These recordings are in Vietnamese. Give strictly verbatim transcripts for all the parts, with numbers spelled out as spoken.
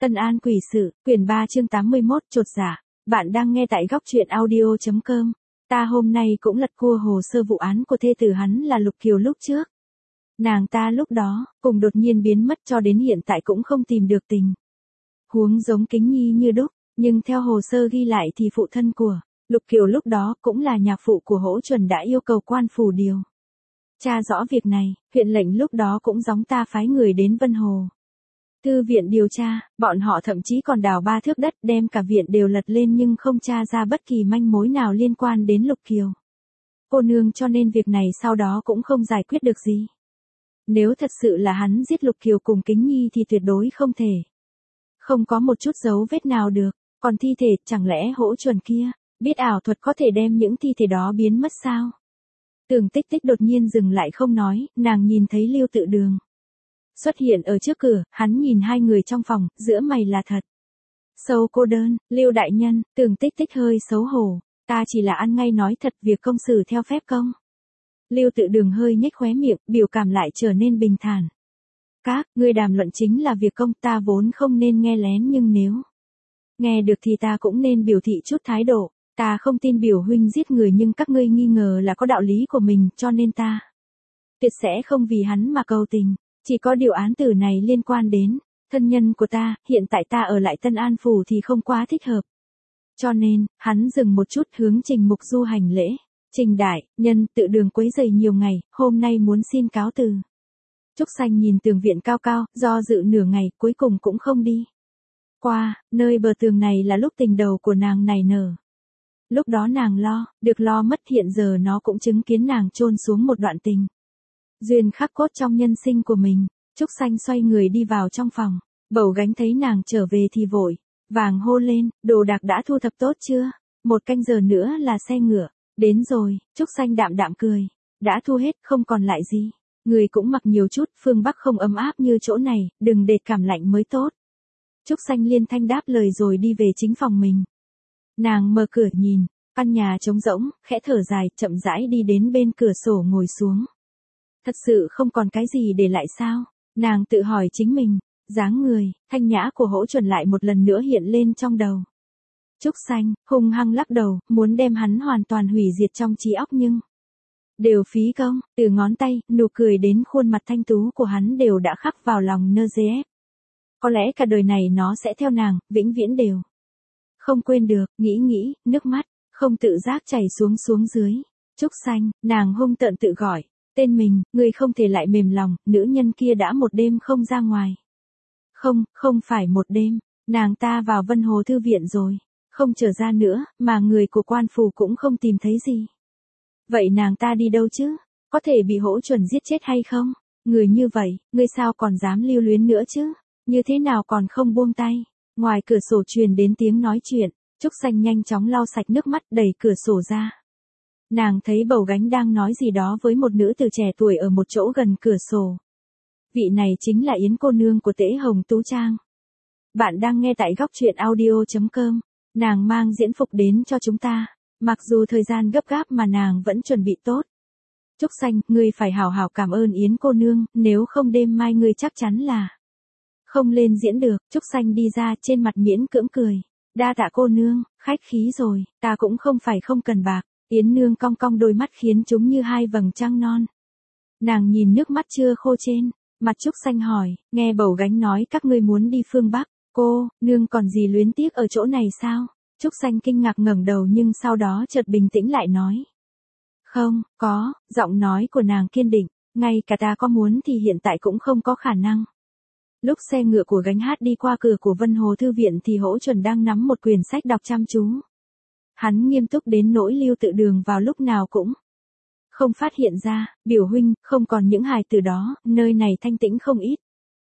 Tân An quỷ sự, quyển ba chương tám mươi mốt, chột dạ. Bạn đang nghe tại góc truyện audio chấm com. Ta hôm nay cũng lật cua hồ sơ vụ án của thê tử hắn là Lục Kiều lúc trước. Nàng ta lúc đó, cùng đột nhiên biến mất cho đến hiện tại cũng không tìm được tình huống giống Kính Nhi như đúc, nhưng theo hồ sơ ghi lại thì phụ thân của Lục Kiều lúc đó cũng là nhạc phụ của Hỗ Chuẩn đã yêu cầu quan phủ điều tra rõ việc này, huyện lệnh lúc đó cũng gióng ta phái người đến Vân Hồ Thư viện điều tra, bọn họ thậm chí còn đào ba thước đất đem cả viện đều lật lên nhưng không tra ra bất kỳ manh mối nào liên quan đến Lục Kiều cô nương, cho nên việc này sau đó cũng không giải quyết được gì. Nếu thật sự là hắn giết Lục Kiều cùng Kính Nhi thì tuyệt đối không thể không có một chút dấu vết nào được, còn thi thể, chẳng lẽ Hỗ Chuẩn kia biết ảo thuật có thể đem những thi thể đó biến mất sao? Tưởng Tích Tích đột nhiên dừng lại không nói, nàng nhìn thấy Lưu Tự Đường xuất hiện ở trước cửa, hắn nhìn hai người trong phòng, giữa mày là thật sâu cô đơn. Lưu đại nhân, Tưởng Tích Tích hơi xấu hổ, ta chỉ là ăn ngay nói thật, việc công xử theo phép công. Lưu Tự Đường hơi nhếch khóe miệng, biểu cảm lại trở nên bình thản. Các ngươi đàm luận chính là việc công, ta vốn không nên nghe lén, nhưng nếu nghe được thì ta cũng nên biểu thị chút thái độ. Ta không tin biểu huynh giết người, nhưng các ngươi nghi ngờ là có đạo lý của mình, cho nên ta tuyệt sẽ không vì hắn mà cầu tình. Chỉ có điều án tử này liên quan đến thân nhân của ta, hiện tại ta ở lại Tân An phủ thì không quá thích hợp. Cho nên, hắn dừng một chút hướng Trình Mục Du hành lễ. Trình đại nhân, Tự Đường quấy rầy nhiều ngày, hôm nay muốn xin cáo từ. Trúc Xanh nhìn tường viện cao cao, do dự nửa ngày, cuối cùng cũng không đi qua, nơi bờ tường này là lúc tình đầu của nàng nảy nở. Lúc đó nàng lo, được lo mất, hiện giờ nó cũng chứng kiến nàng chôn xuống một đoạn tình duyên khắc cốt trong nhân sinh của mình. Trúc Xanh xoay người đi vào trong phòng, Bầu Gánh thấy nàng trở về thì vội vàng hô lên, đồ đạc đã thu thập tốt chưa? Một canh giờ nữa là xe ngựa đến rồi. Trúc Xanh đạm đạm cười, đã thu hết, không còn lại gì. Người cũng mặc nhiều chút, phương Bắc không ấm áp như chỗ này, đừng để cảm lạnh mới tốt. Trúc Xanh liên thanh đáp lời rồi đi về chính phòng mình. Nàng mở cửa nhìn, căn nhà trống rỗng, khẽ thở dài, chậm rãi đi đến bên cửa sổ ngồi xuống. Thật sự không còn cái gì để lại sao? Nàng tự hỏi chính mình. Dáng người thanh nhã của Hỗ Chuẩn lại một lần nữa hiện lên trong đầu. Trúc Xanh hung hăng lắc đầu, muốn đem hắn hoàn toàn hủy diệt trong trí óc, nhưng đều phí công. Từ ngón tay, nụ cười đến khuôn mặt thanh tú của hắn đều đã khắc vào lòng nơ dê ép. Có lẽ cả đời này nó sẽ theo nàng, vĩnh viễn đều không quên được. Nghĩ nghĩ, nước mắt không tự giác chảy xuống xuống dưới. Trúc Xanh, nàng hung tợn tự gọi tên mình, ngươi không thể lại mềm lòng, nữ nhân kia đã một đêm không ra ngoài. Không, không phải một đêm, nàng ta vào Vân Hồ Thư viện rồi, không trở ra nữa, mà người của quan phủ cũng không tìm thấy gì. Vậy nàng ta đi đâu chứ? Có thể bị Hỗ Chuẩn giết chết hay không? Người như vậy, ngươi sao còn dám lưu luyến nữa chứ? Như thế nào còn không buông tay? Ngoài cửa sổ truyền đến tiếng nói chuyện, Trúc Xanh nhanh chóng lau sạch nước mắt, đẩy cửa sổ ra. Nàng thấy Bầu Gánh đang nói gì đó với một nữ tử trẻ tuổi ở một chỗ gần cửa sổ. Vị này chính là Yến cô nương của Tễ Hồng Tú Trang. Bạn đang nghe tại góc truyện audio chấm com. Nàng mang diễn phục đến cho chúng ta. Mặc dù thời gian gấp gáp mà nàng vẫn chuẩn bị tốt. Trúc Xanh, ngươi phải hào hào cảm ơn Yến cô nương, nếu không đêm mai ngươi chắc chắn là không lên diễn được. Trúc Xanh đi ra, trên mặt miễn cưỡng cười. Đa tạ cô nương, khách khí rồi, ta cũng không phải không cần bạc. Yến nương cong cong đôi mắt khiến chúng như hai vầng trăng non. Nàng nhìn nước mắt chưa khô trên mặt Trúc Xanh hỏi, nghe Bầu Gánh nói các ngươi muốn đi phương Bắc, cô nương còn gì luyến tiếc ở chỗ này sao? Trúc Xanh kinh ngạc ngẩng đầu nhưng sau đó chợt bình tĩnh lại nói. Không, có, giọng nói của nàng kiên định, ngay cả ta có muốn thì hiện tại cũng không có khả năng. Lúc xe ngựa của Gánh hát đi qua cửa của Vân Hồ Thư viện thì Hỗ Chuẩn đang nắm một quyển sách đọc chăm chú. Hắn nghiêm túc đến nỗi Lưu Tự Đường vào lúc nào cũng không phát hiện ra. Biểu huynh, không còn những hài từ đó, nơi này thanh tĩnh không ít.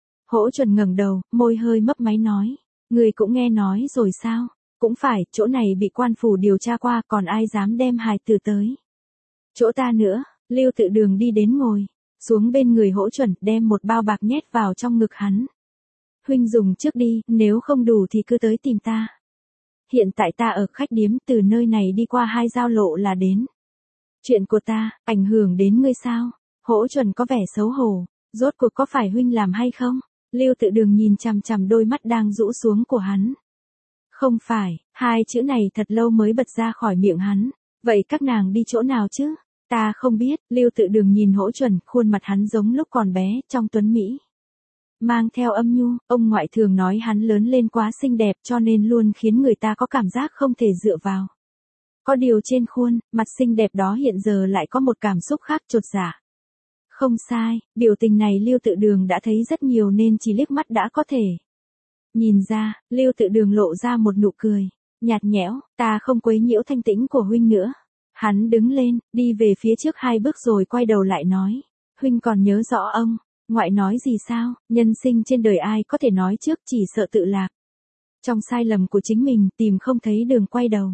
Hỗ Chuẩn ngẩng đầu, môi hơi mấp máy nói. Người cũng nghe nói rồi sao? Cũng phải, chỗ này bị quan phủ điều tra qua, còn ai dám đem hài từ tới chỗ ta nữa. Lưu Tự Đường đi đến ngồi xuống bên người Hỗ Chuẩn, đem một bao bạc nhét vào trong ngực hắn. Huynh dùng trước đi, nếu không đủ thì cứ tới tìm ta. Hiện tại ta ở khách điếm, từ nơi này đi qua hai giao lộ là đến. Chuyện của ta, ảnh hưởng đến ngươi sao? Hỗ Chuẩn có vẻ xấu hổ, rốt cuộc có phải huynh làm hay không? Lưu Tự Đường nhìn chằm chằm đôi mắt đang rũ xuống của hắn. Không phải, hai chữ này thật lâu mới bật ra khỏi miệng hắn. Vậy các nàng đi chỗ nào chứ? Ta không biết, Lưu Tự Đường nhìn Hỗ Chuẩn, khuôn mặt hắn giống lúc còn bé, trong tuấn Mỹ. Mang theo âm nhu, ông ngoại thường nói hắn lớn lên quá xinh đẹp cho nên luôn khiến người ta có cảm giác không thể dựa vào. Có điều trên khuôn, mặt xinh đẹp đó hiện giờ lại có một cảm xúc khác chột dạ. Không sai, biểu tình này Lưu Tự Đường đã thấy rất nhiều nên chỉ liếc mắt đã có thể. Nhìn ra, Lưu Tự Đường lộ ra một nụ cười, nhạt nhẽo, ta không quấy nhiễu thanh tĩnh của huynh nữa. Hắn đứng lên, đi về phía trước hai bước rồi quay đầu lại nói, huynh còn nhớ rõ ông, ngoại nói gì sao, nhân sinh trên đời ai có thể nói trước chỉ sợ tự lạc. Trong sai lầm của chính mình tìm không thấy đường quay đầu.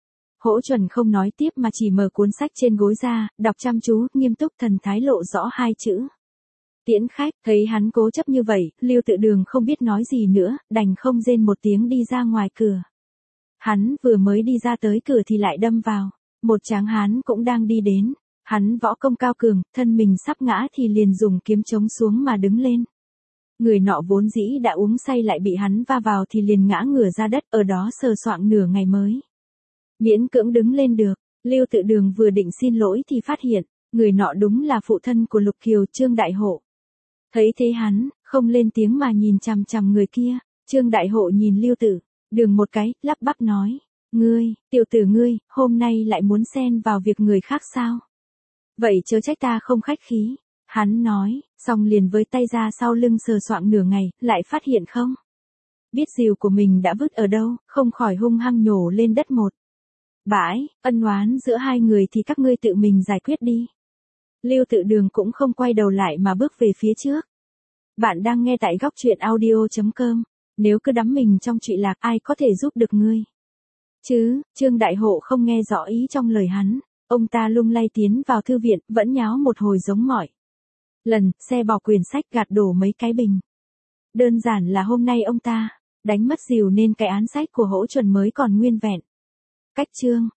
Hỗ Chuẩn không nói tiếp mà chỉ mở cuốn sách trên gối ra, đọc chăm chú, nghiêm túc thần thái lộ rõ hai chữ. Tiễn khách, thấy hắn cố chấp như vậy, Lưu Tự Đường không biết nói gì nữa, đành không rên một tiếng đi ra ngoài cửa. Hắn vừa mới đi ra tới cửa thì lại đâm vào. Một tráng hán cũng đang đi đến. Hắn võ công cao cường, thân mình sắp ngã thì liền dùng kiếm chống xuống mà đứng lên. Người nọ vốn dĩ đã uống say lại bị hắn va vào thì liền ngã ngửa ra đất, ở đó sờ soạng nửa ngày mới miễn cưỡng đứng lên được. Lưu Tự Đường vừa định xin lỗi thì phát hiện, người nọ đúng là phụ thân của Lục Kiều, Trương Đại Hộ. Thấy thế hắn, không lên tiếng mà nhìn chằm chằm người kia. Trương Đại Hộ nhìn Lưu Tự Đường một cái, lắp bắp nói, ngươi, tiểu tử ngươi, hôm nay lại muốn xen vào việc người khác sao? Vậy chớ trách ta không khách khí. Hắn nói, xong liền với tay ra sau lưng sờ soạng nửa ngày, lại phát hiện không biết rìu của mình đã vứt ở đâu, không khỏi hung hăng nhổ lên đất một bãi. Ân oán giữa hai người thì các ngươi tự mình giải quyết đi. Lưu Tự Đường cũng không quay đầu lại mà bước về phía trước. Bạn đang nghe tại góc truyện audio chấm com. Nếu cứ đắm mình trong trụy lạc ai có thể giúp được ngươi chứ? Trương Đại Hộ không nghe rõ ý trong lời hắn. Ông ta lung lay tiến vào thư viện, vẫn nháo một hồi giống mọi lần, xe bỏ quyển sách gạt đổ mấy cái bình. Đơn giản là hôm nay ông ta đánh mất rìu nên cái án sách của Hỗ Chuẩn mới còn nguyên vẹn. Cách chương